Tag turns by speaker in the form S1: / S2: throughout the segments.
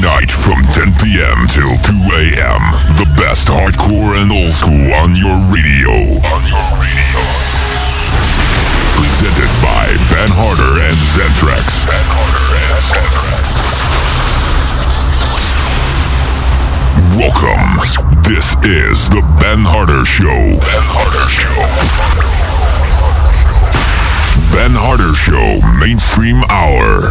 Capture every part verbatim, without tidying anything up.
S1: night from ten p.m. till two a.m. The best hardcore and old school on your radio. On your radio. Presented by Ben Harder and Zentrax. Ben Harder and Zentrax. Welcome. This is the Ben Harder Show. Ben Harder Show. Ben Harder Show Mainstream Hour.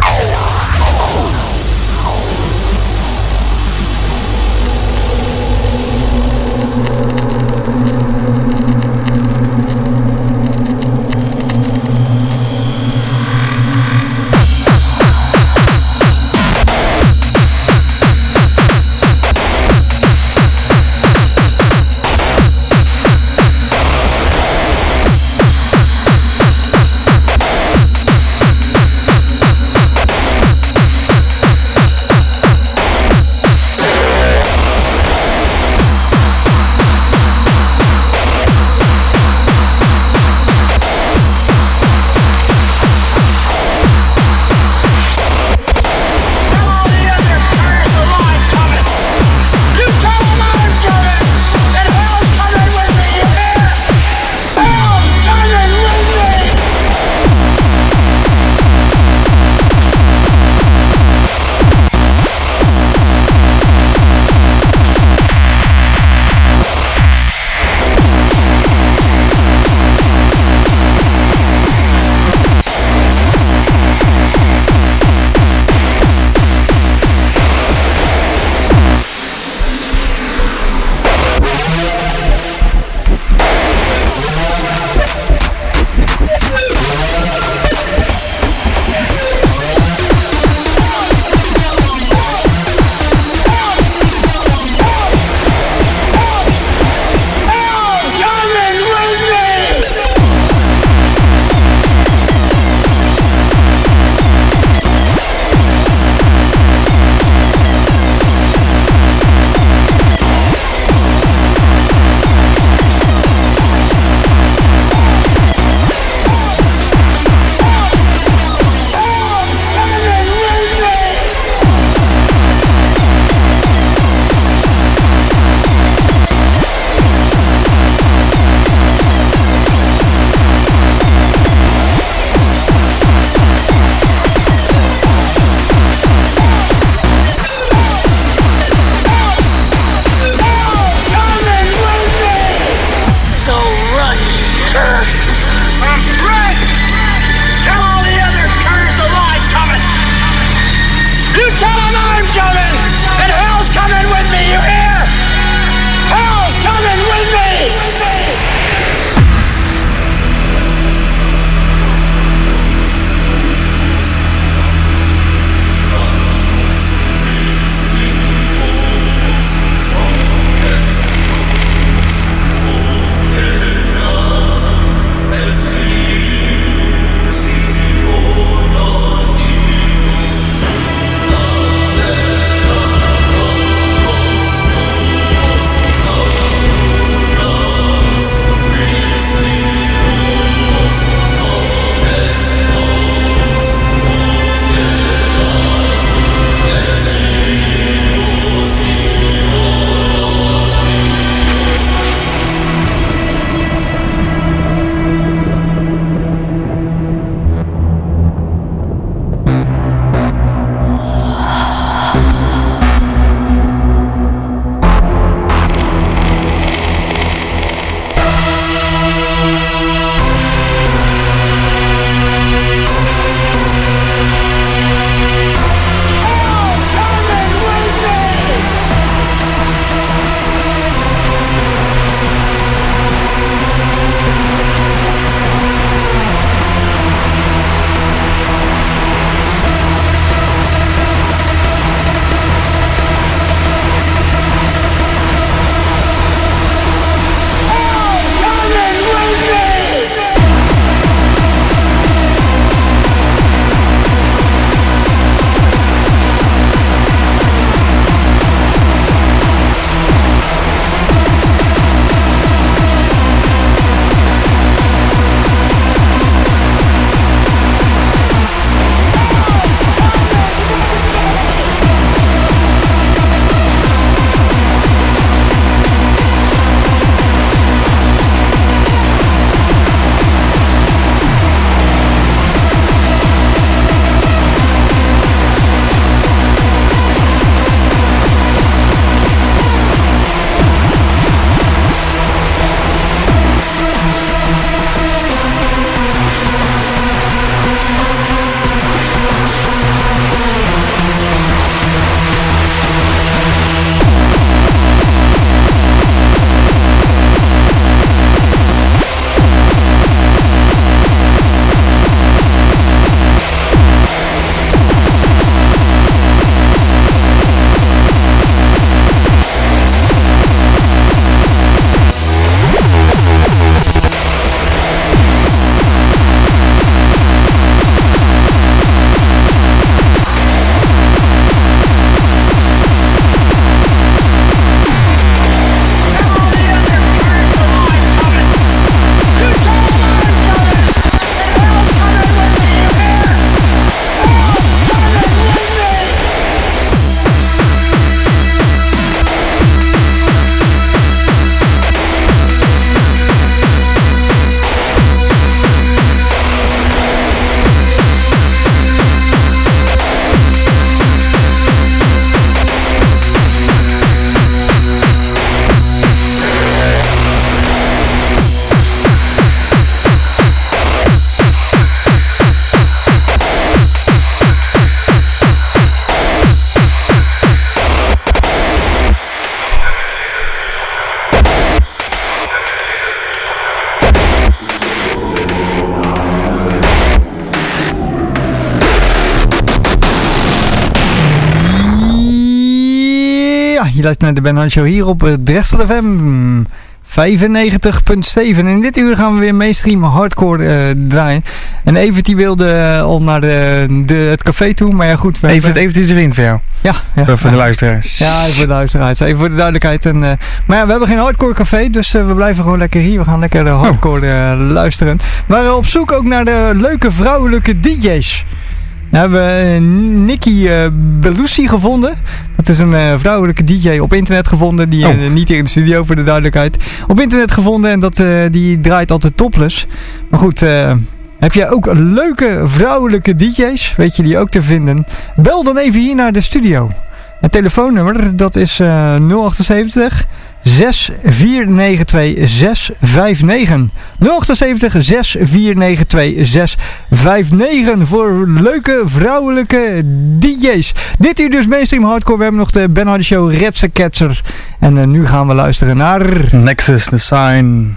S2: je luistert naar de Ben Hardy Show hier op Drechtstad F M vijfennegentig komma zeven. En in dit uur gaan we weer mainstream hardcore uh, draaien. En Evert die wilde uh, al naar de, de, het café toe, maar ja goed. We
S3: Evert, Evert is een vriend van jou.
S2: Ja. ja
S3: voor de luisteraars.
S2: Ja, even voor de luisteraars. Even voor de duidelijkheid. En, uh, maar ja, we hebben geen hardcore café, dus uh, we blijven gewoon lekker hier. We gaan lekker uh, hardcore uh, luisteren. We waren op zoek ook naar de leuke vrouwelijke D J's. We hebben uh, Nikki uh, Bellucci gevonden. Dat is een uh, vrouwelijke D J op internet gevonden. Die, uh, oh. Niet hier in de studio voor de duidelijkheid. Op internet gevonden en dat, uh, die draait altijd topless. Maar goed, uh, heb jij ook leuke vrouwelijke D J's? Weet je die ook te vinden? Bel dan even hier naar de studio. Het telefoonnummer dat is uh, nul achtenzeventig zes vier negen twee zes vijf negen. nul achtenzeventig zes vier negen twee zes vijf negen voor leuke vrouwelijke D J's. Dit uur dus mainstream hardcore. We hebben nog de Ben Hardy Show Redse Catcher. En uh, nu gaan we luisteren naar
S3: Nexus The Sign.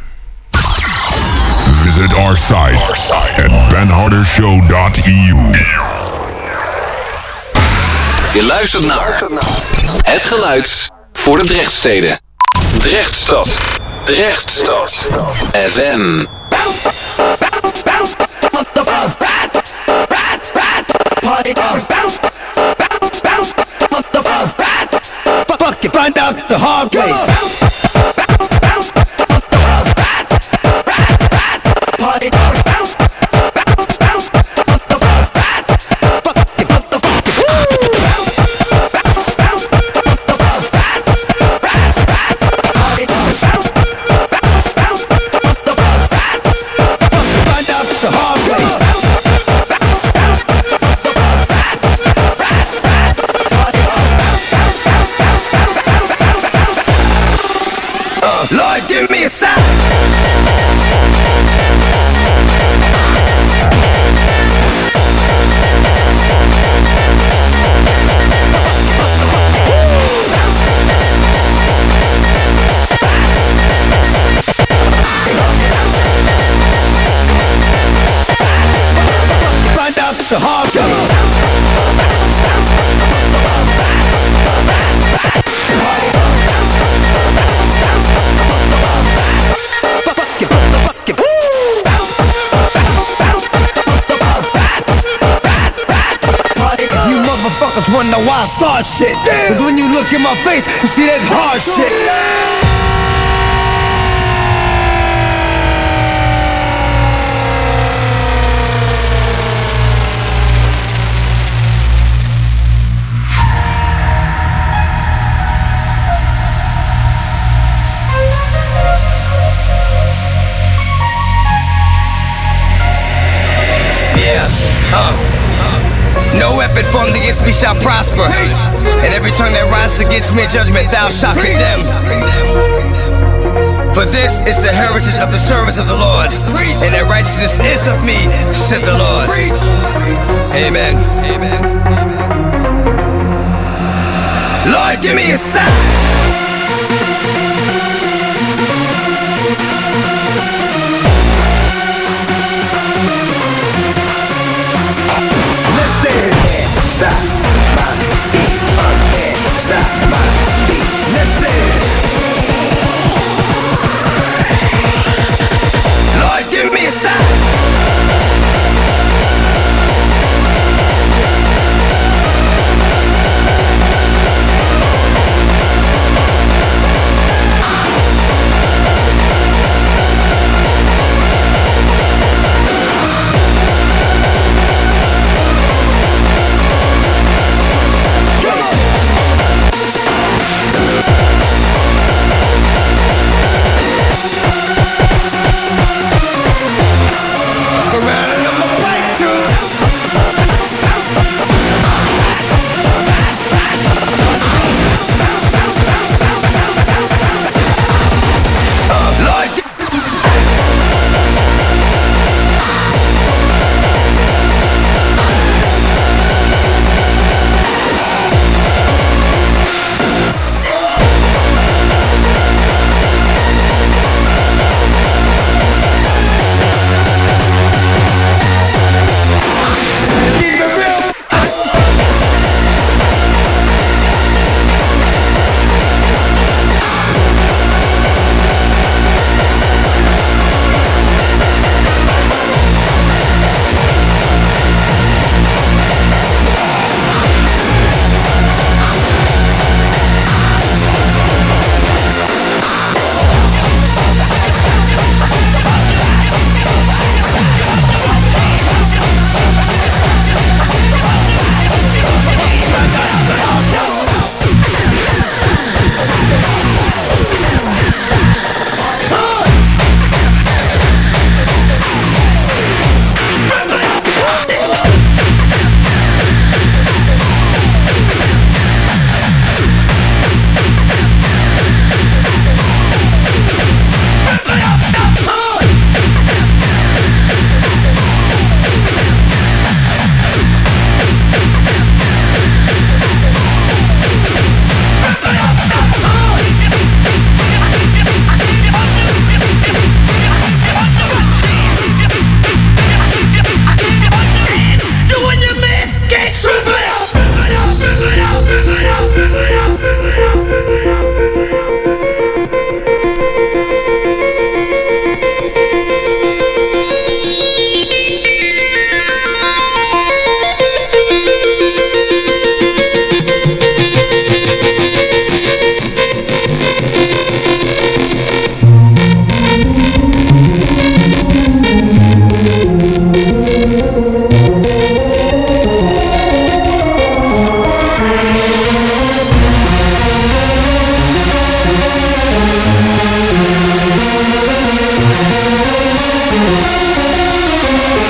S1: Visit our site at ben harder show dot e u.
S4: Je luistert naar het geluid voor de Drechtsteden. Drechtstad. Drechtstad. F M.
S5: Fuck you, find out the hard way. Lord, give me a sign. Find out the hard way. Motherfuckers wonder why I start shit. Cause when you look in my face, you see that hard shit. Yeah, uh no weapon formed against me shall prosper, and every tongue that rises against me in judgment thou shalt condemn. For this is the heritage of the servants of the Lord, and that righteousness is of me, said the Lord. Amen. Amen. Lord, give me a sign. Stop my beat, unhead. Stop my beat. Listen. Lord, give me a sign.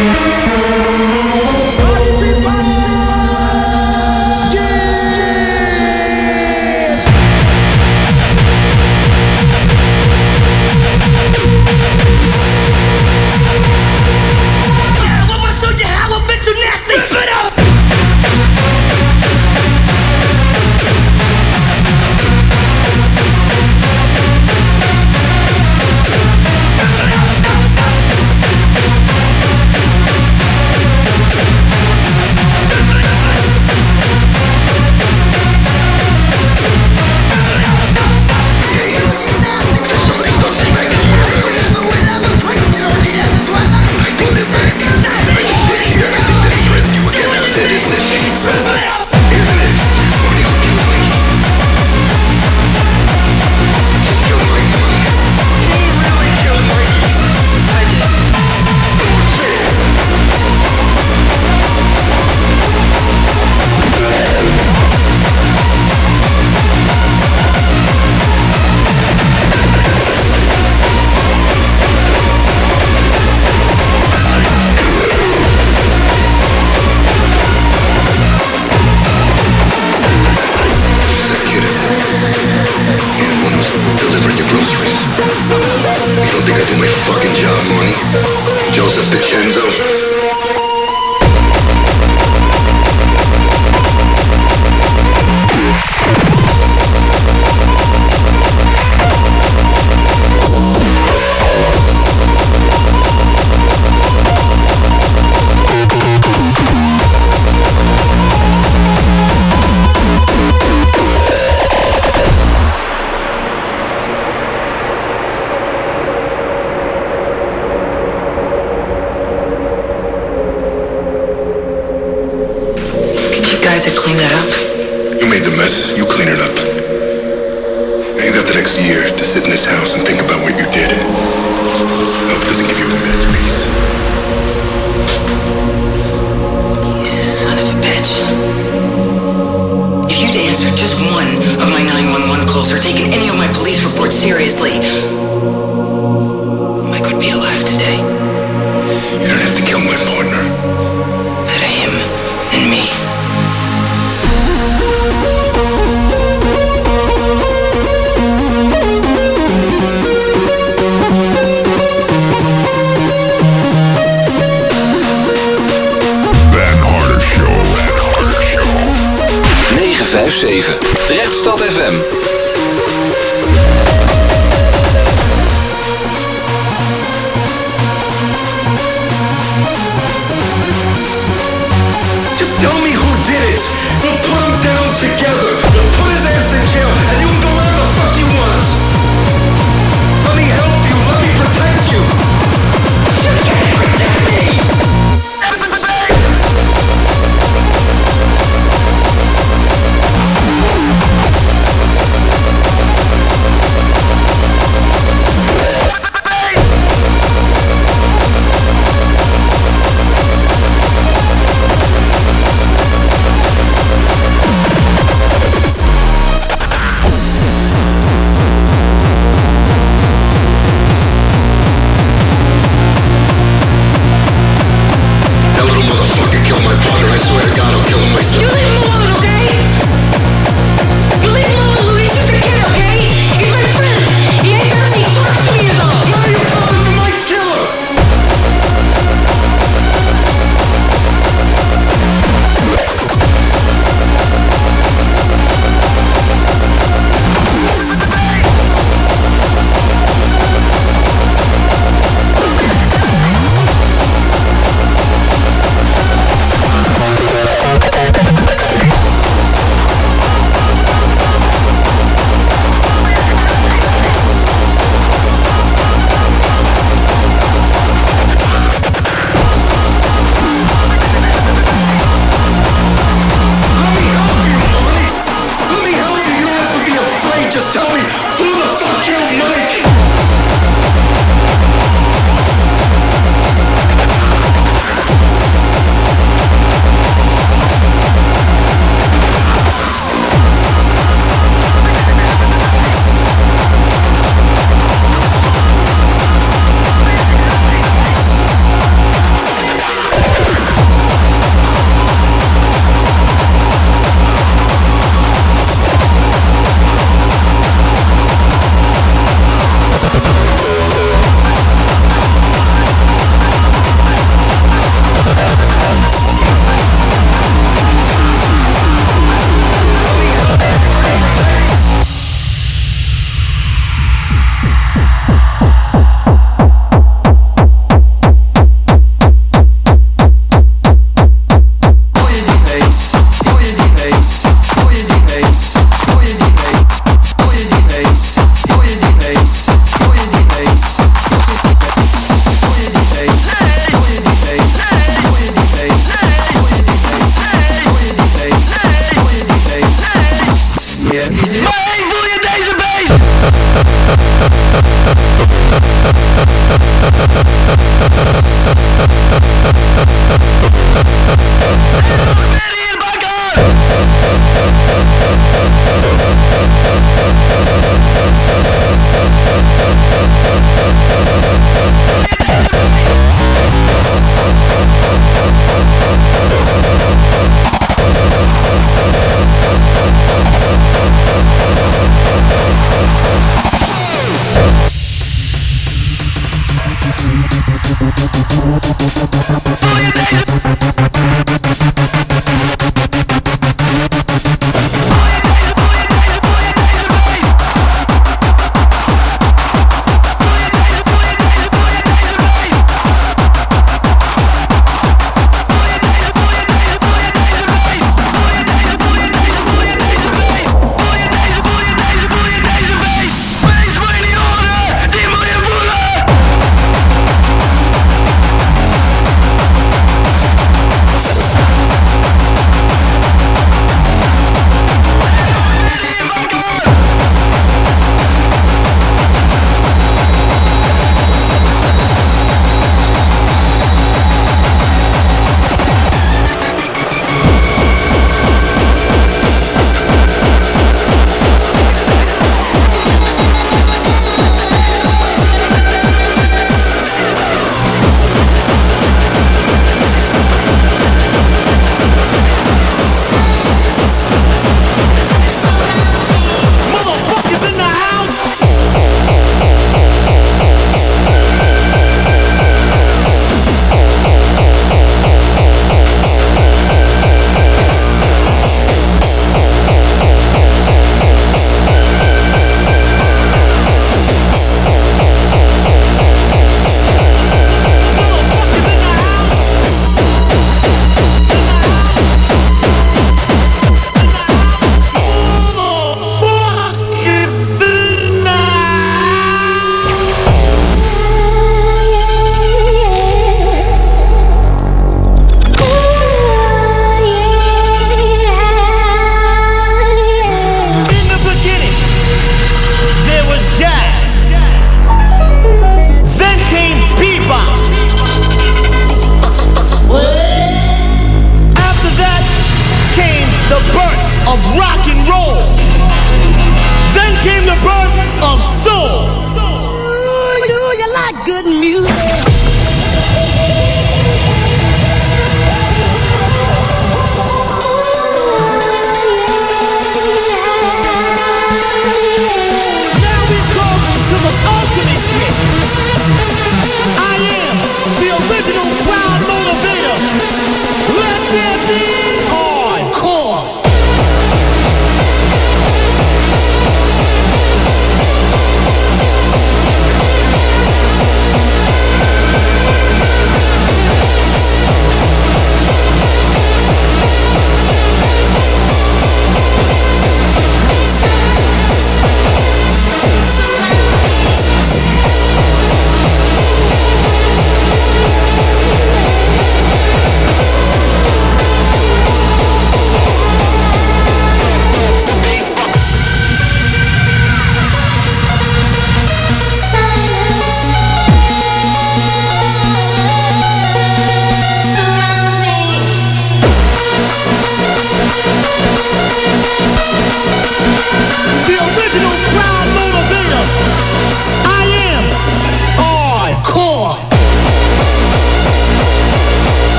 S4: Drechtstad F M.
S6: Just tell me who did it. We'll put him down together. We'll put his ass in jail, and you can go wherever the fuck you want. Let me help you. Let me protect you. You can't protect me.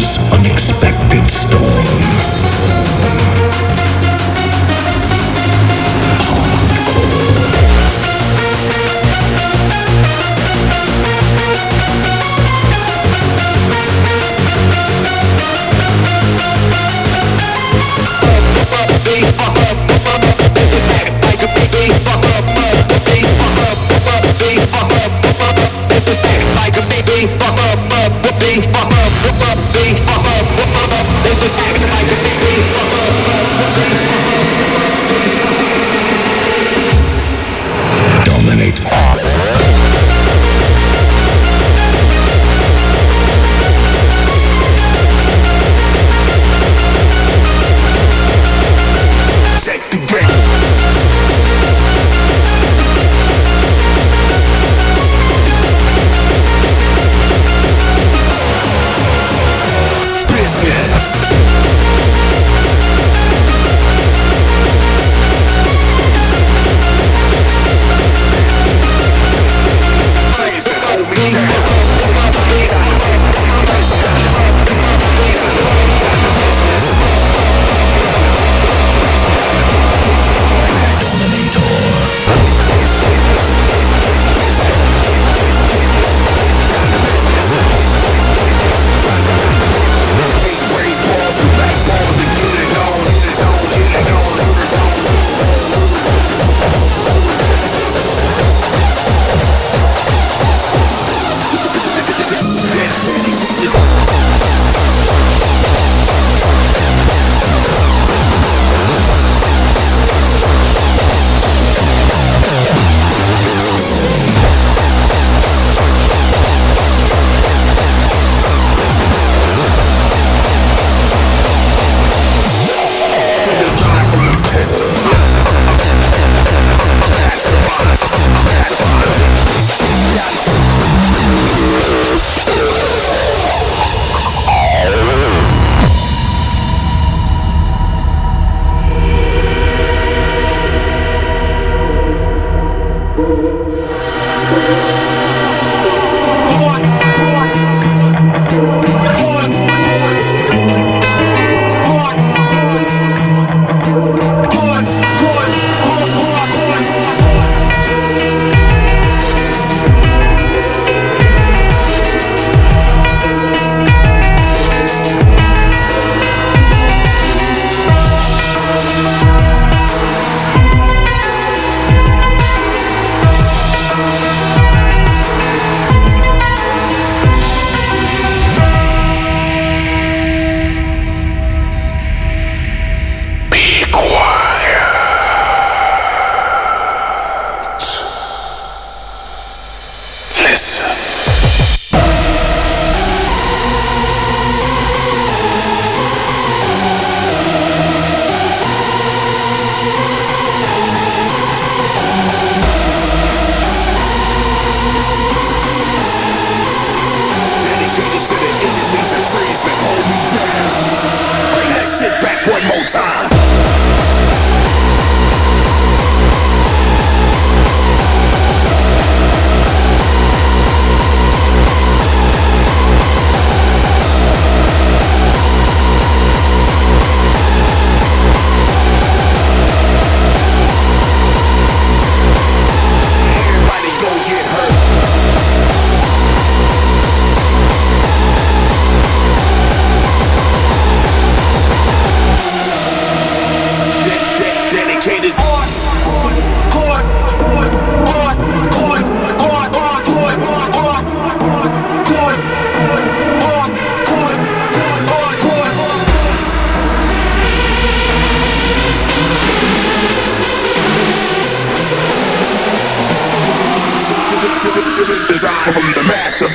S6: life's unexpected storm. Dominate. Design from the master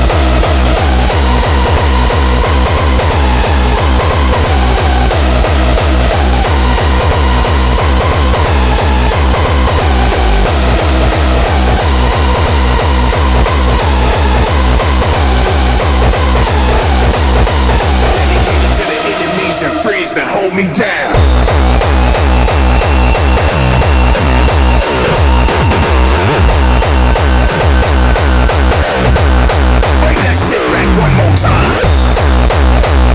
S6: dedicated to the enemies and freeze that hold me down. One more time.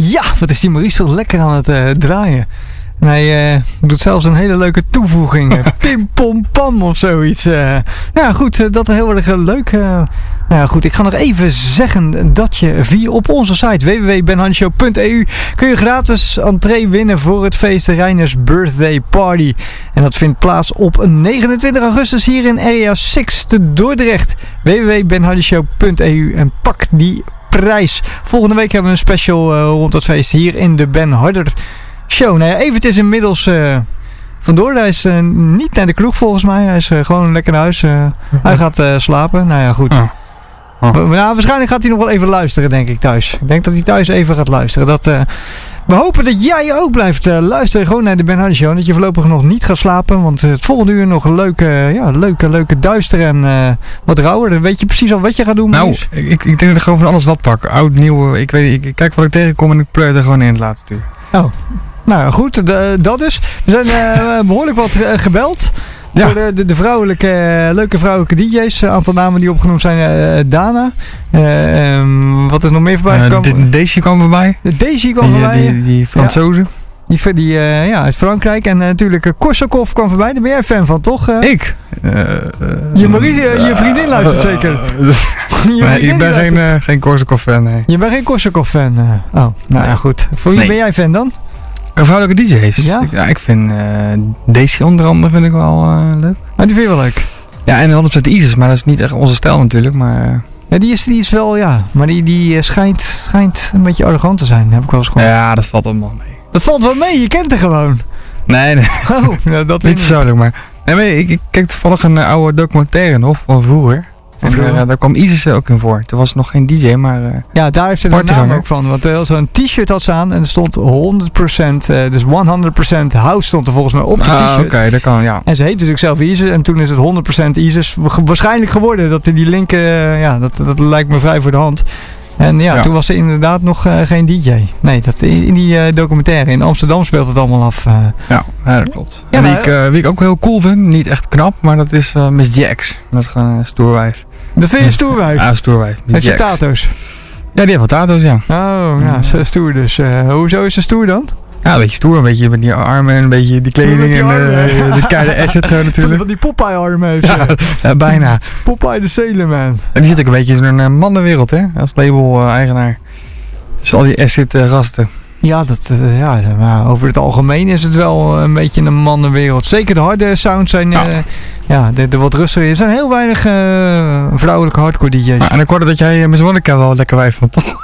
S2: Ja, wat is die Maurice toch lekker aan het uh, draaien. En hij uh, doet zelfs een hele leuke toevoeging. Pim pom pam of zoiets. Uh, ja goed, uh, dat is heel erg uh, leuk. Uh, nou ja, goed, ik ga nog even zeggen dat je via op onze site w w w punt ben handshow punt e u kun je gratis entree winnen voor het feest Reiners Birthday Party. En dat vindt plaats op negenentwintig augustus hier in Area zes te Dordrecht. w w w punt ben handshow punt e u en pak die prijs. Volgende week hebben we een special uh, rond het feest hier in de Ben Harder Show. Nou ja, Evert is inmiddels uh, vandoor. Hij is uh, niet naar de kroeg volgens mij. Hij is uh, gewoon lekker naar huis. Uh, hij gaat uh, slapen. Nou ja, goed. Oh. Oh. Maar, nou, waarschijnlijk gaat hij nog wel even luisteren, denk ik, thuis. Ik denk dat hij thuis even gaat luisteren. Dat, uh, we hopen dat jij ook blijft uh, luisteren. Gewoon naar de Ben Harder Show. Dat je voorlopig nog niet gaat slapen. Want uh, het volgende uur nog een leuke, uh, ja, leuke, leuke duister en uh, wat rauwer. Dan weet je precies al wat je gaat doen.
S3: Nou, ik, ik denk dat ik gewoon van alles wat pak. Oud, nieuw. Ik, weet, ik, ik kijk wat ik tegenkom en ik pleur er gewoon in laten sturen.
S2: Oh. Nou goed, de, dat dus. We zijn uh, behoorlijk wat uh, gebeld. Ja. Voor de, de, de vrouwelijke, uh, leuke vrouwelijke D J's. Een aantal namen die opgenoemd zijn. Uh, Dana. Uh, um, wat is nog meer voorbij gekomen?
S3: Uh, Daisy kwam voorbij.
S2: Daisy kwam
S3: die,
S2: voorbij.
S3: Die, die, die Fransozen.
S2: Ja. Die, die uh, ja, uit Frankrijk. En uh, natuurlijk uh, Korsakov kwam voorbij. Daar ben jij fan van, toch? Uh?
S3: Ik? Uh, uh,
S2: je, Marie, uh, je vriendin luistert uh, zeker?
S3: Uh, nee, ik ben geen, uh, geen Korsakov fan, nee.
S2: Je bent geen Korsakov fan? Uh, oh, nou nee. Ja, goed. Voor wie nee. ben jij fan dan?
S3: Vrouwelijke D J's?
S2: Ja?
S3: Ik, ja, ik vind uh, Daisy onder andere vind ik wel uh, leuk.
S2: Ah, die vind je wel leuk?
S3: Ja, en honderd procent Isis, maar dat is niet echt onze stijl natuurlijk, maar... Uh,
S2: ja, die is, die is wel, ja. Maar die, die schijnt, schijnt een beetje arrogant te zijn, heb ik wel eens gehoord.
S3: Ja, dat valt allemaal mee.
S2: Dat valt wel mee, je kent haar gewoon.
S3: Nee, nee.
S2: Oh, nou, dat
S3: niet persoonlijk, maar... Nee, maar ik, ik kijk toevallig een uh, oude documentaire nog, van vroeger. En uh, daar kwam Isis ook in voor. Toen was het nog geen D J, maar... Uh,
S2: ja, daar heeft ze de naam ook van. Want uh, zo'n t-shirt had ze aan en er stond honderd procent, uh, dus honderd procent house stond er volgens mij op de
S3: ah,
S2: t-shirt.
S3: Oké, okay, dat kan, ja.
S2: En ze heet natuurlijk zelf Isis en toen is het honderd procent Isis waarschijnlijk geworden. Dat die link, uh, ja, dat, dat lijkt me vrij voor de hand. En ja, ja. toen was ze inderdaad nog uh, geen D J. Nee, dat, in, in die uh, documentaire in Amsterdam speelt het allemaal af. Uh.
S3: Ja, ja, dat klopt. Ja, en wie, nou, ik, uh, wie ik ook heel cool vind, niet echt knap, maar dat is uh, Miss Jax. Dat is gewoon een stoerwijf.
S2: Dat vind je een stoerwijf?
S3: Ja, stoerwijf.
S2: Heeft ze tato's?
S3: Ja, die heeft wel tato's, ja.
S2: Oh, ja, ze is stoer dus. Uh, hoezo is ze stoer dan?
S3: Ja, een beetje stoer, een beetje met die armen en een beetje die kleding die en uh, de keiharde asset gewoon natuurlijk.
S2: Van die Popeye-armen heeft
S3: ja, ja, bijna.
S2: Popeye de Sailor Man.
S3: En die zit ook een beetje in een uh, mannenwereld, hè, als label-eigenaar. Uh, dus al die asset-gasten.
S2: Ja, dat, uh, ja, maar over het algemeen is het wel een beetje een mannenwereld. Zeker de harde sounds zijn, uh, ja, ja de, de wat rustiger. Er zijn heel weinig uh, vrouwelijke hardcore D J's.
S3: Ah, en ik hoorde dat jij uh, Miss Monica wel lekker wijf vond, toch?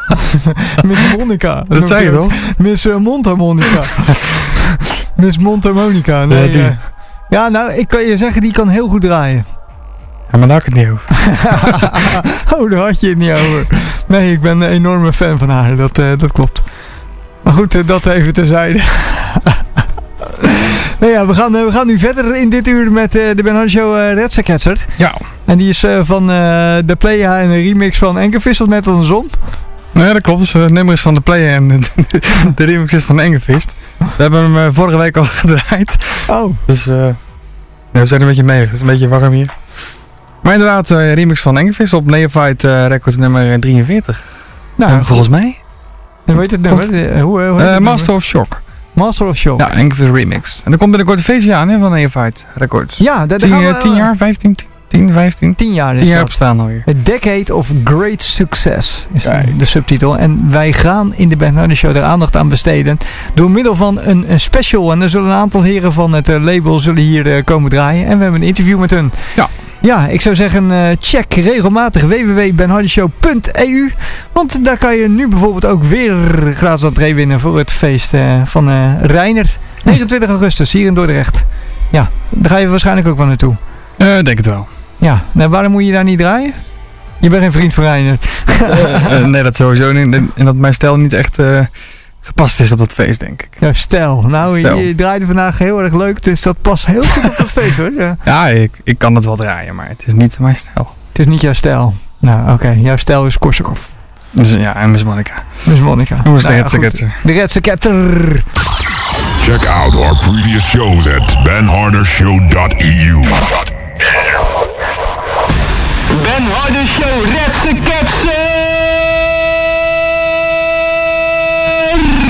S2: Miss Monica.
S3: Dat zei je toch?
S2: Miss uh, Mondharmonica. Miss Mondharmonica. Nee,
S3: ja, die.
S2: Uh, ja, nou, ik kan je zeggen, die kan heel goed draaien.
S3: Ja, maar daar had ik het niet over.
S2: Oh, daar had je het niet over. Nee, ik ben een enorme fan van haar. Dat, uh, dat klopt. Maar goed, dat even terzijde. Nou ja, we gaan, we gaan nu verder in dit uur met uh, de Ben Harder Show uh, Redseketser.
S3: Ja.
S2: En die is uh, van uh, de Playa en een remix van Engelvis, of net andersom.
S3: Nee, dat klopt. Dus, uh, het nummer is van de Playa en de remix is van Engelvis. We hebben hem uh, vorige week al gedraaid.
S2: Oh.
S3: Dus uh, ja, we zijn een beetje mee. Het is een beetje warm hier. Maar inderdaad, uh, remix van Engelvis op Neophyte uh, Records nummer drieënveertig. Nou, uh, volgens mij.
S2: En hoe heet het nummer? Uh, hoe, hoe heet
S3: uh,
S2: het
S3: Master
S2: nummer?
S3: of Shock.
S2: Master of Shock.
S3: Ja, Engelvis remix. En er komt binnenkort een feestje aan, hè, van Neophyte Records.
S2: Ja, dat
S3: tien,
S2: gaan we,
S3: tien jaar, vijftien, tien, vijftien.
S2: tien jaar is
S3: tien jaar
S2: dat.
S3: bestaan alweer.
S2: A Decade of Great Success is
S3: Kijk.
S2: de subtitel. En wij gaan in de Ben Harder Show er aandacht aan besteden. Door middel van een, een special. En er zullen een aantal heren van het uh, label zullen hier uh, komen draaien. En we hebben een interview met hun.
S3: Ja.
S2: Ja, ik zou zeggen, uh, check regelmatig w w w punt ben harder show punt e u. Want daar kan je nu bijvoorbeeld ook weer gratis entree winnen voor het feest uh, van uh, Reiner. negenentwintig augustus, hier in Dordrecht. Ja, daar ga je waarschijnlijk ook wel naartoe.
S3: Uh, denk het wel.
S2: Ja, nou, waarom moet je daar niet draaien? Je bent geen vriend van Reiner.
S3: uh, uh, nee, dat sowieso niet. En dat mijn stijl niet echt uh, gepast is op dat feest, denk ik.
S2: Ja, stijl. Nou, stel. Je, je draaide vandaag heel erg leuk, dus dat past heel goed op dat feest, hoor. Ja,
S3: ja ik, ik kan het wel draaien, maar het is niet mijn stijl.
S2: Het is niet jouw stijl. Nou, oké. Okay. Jouw stijl is Korsakov.
S3: Dus, ja, en Miss Monica.
S2: Miss Monica.
S3: Hoe is
S2: nou,
S3: de Redseketser?
S2: De Redseketser.
S1: Check out our previous shows at ben harder show dot e u.
S5: Ben Harder Show Redseketser!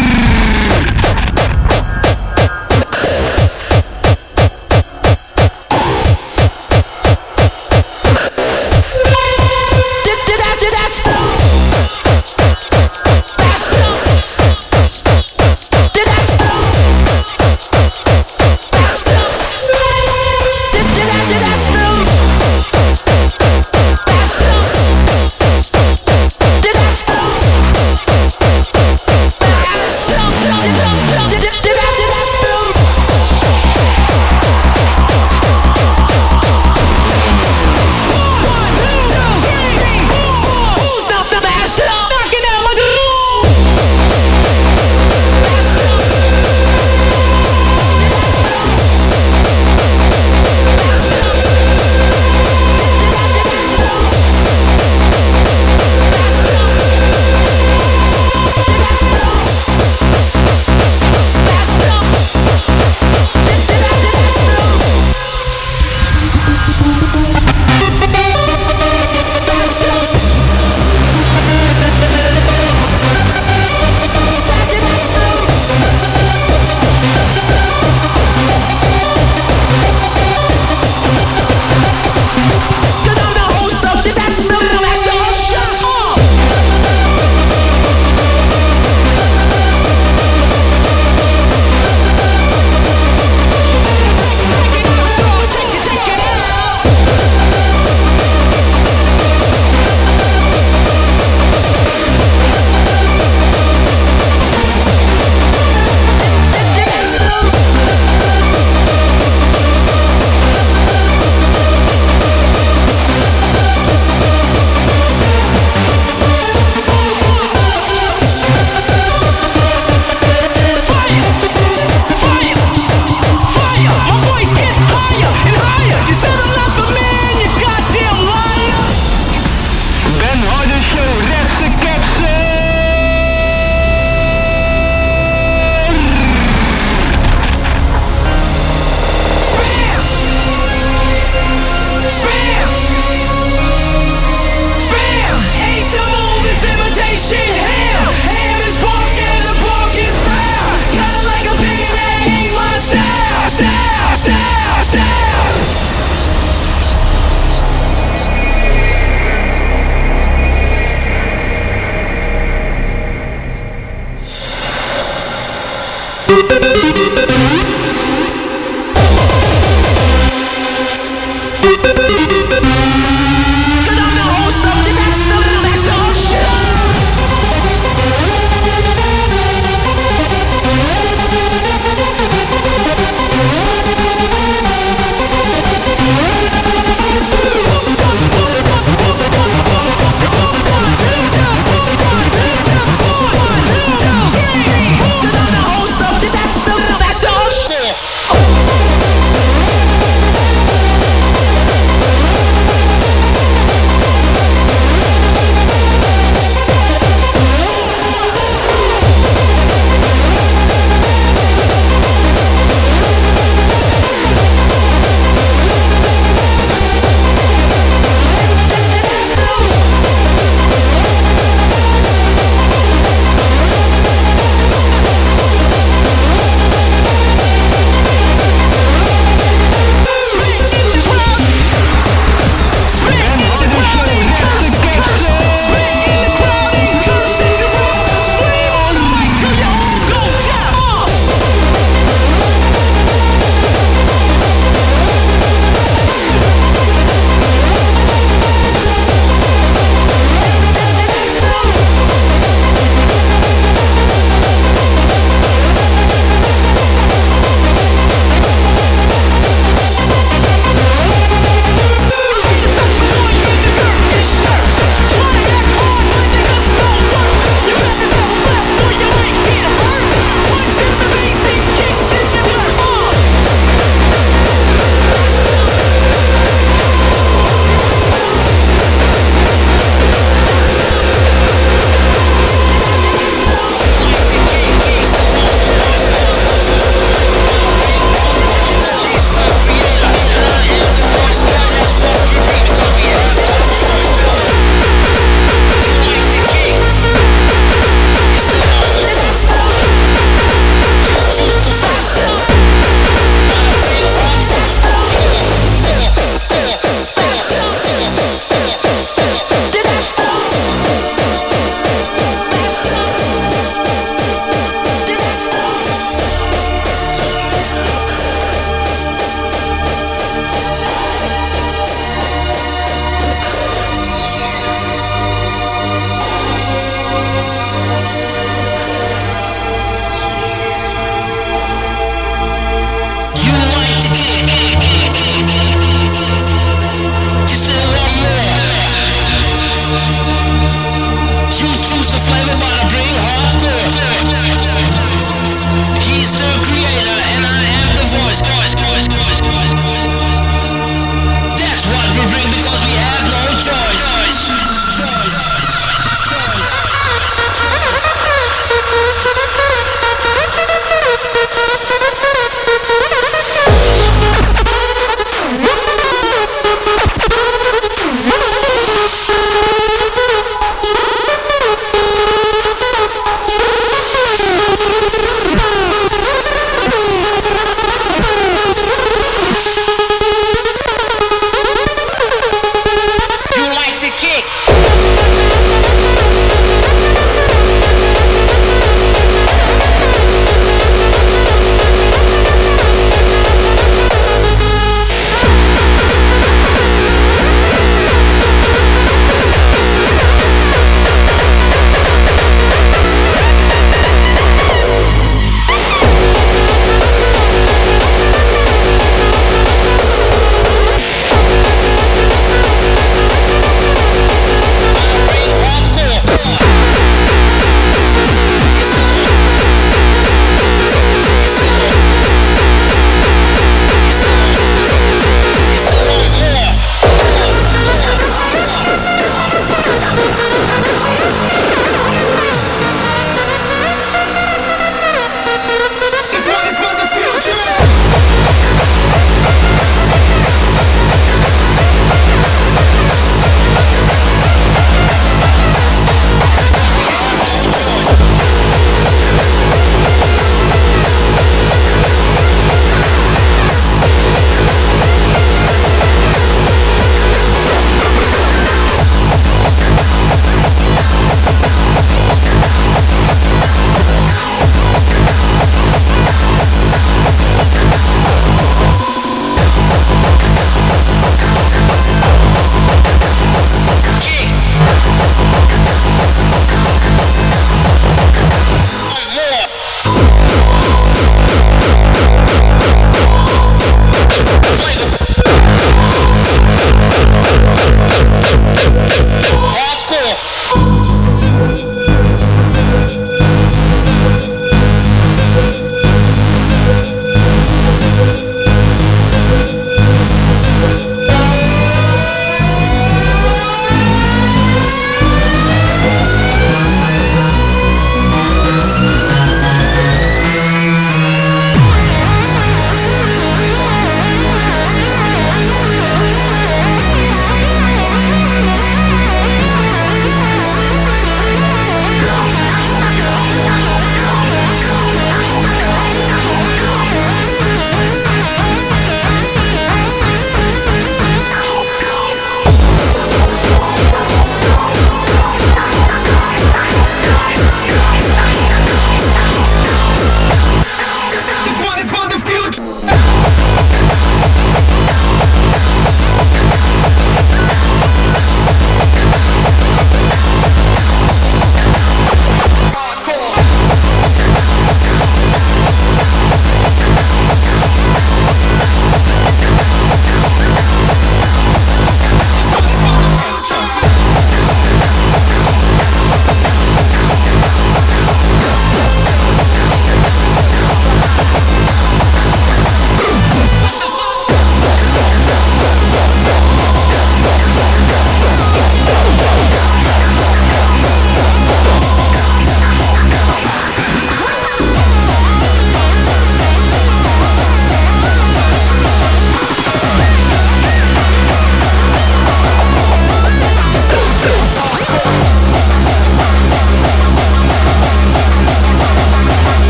S7: That's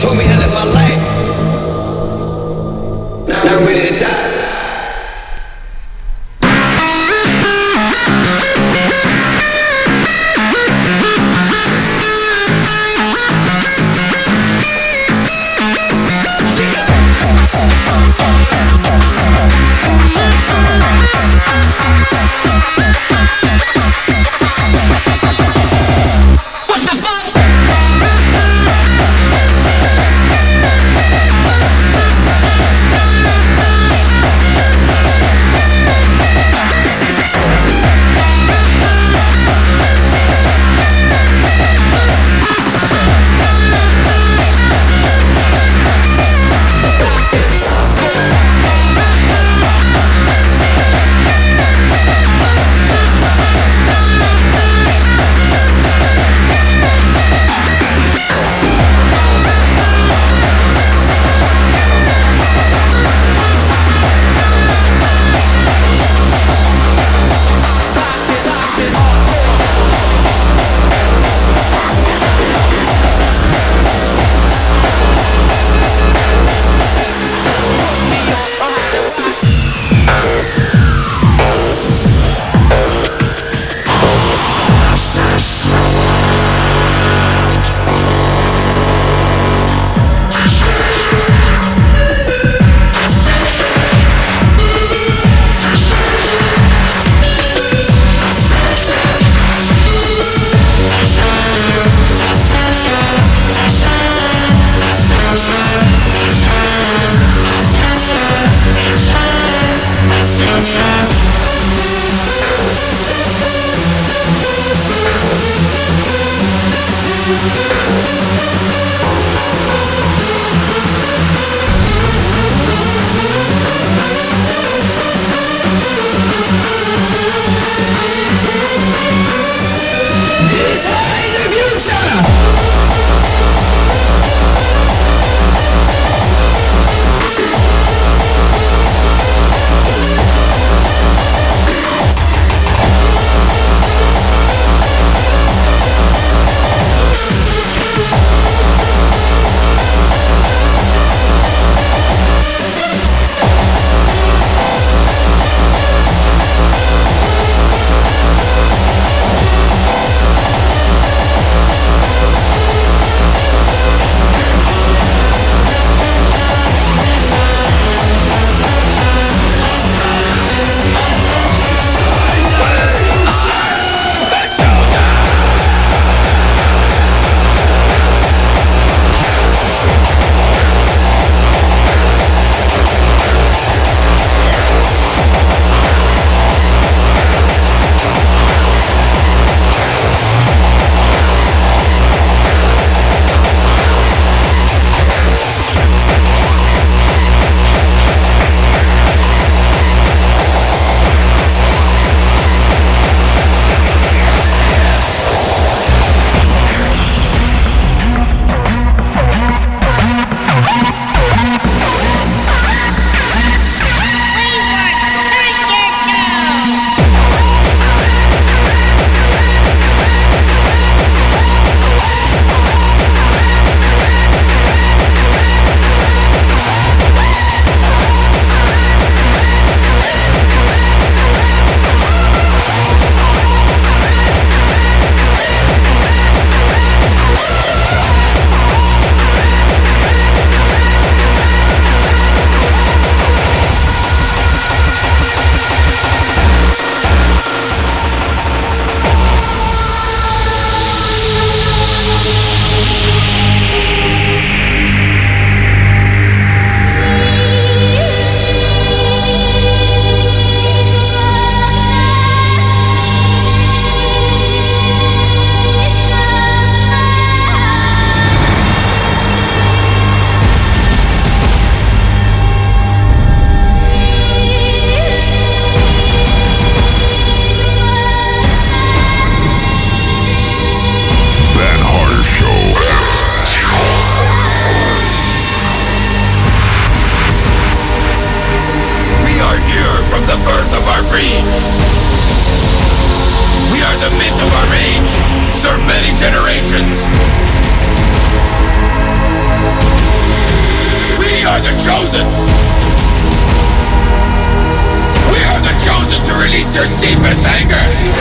S5: told me to live my life. Now I'm ready to die.
S6: What the fuck?
S7: your deepest anger.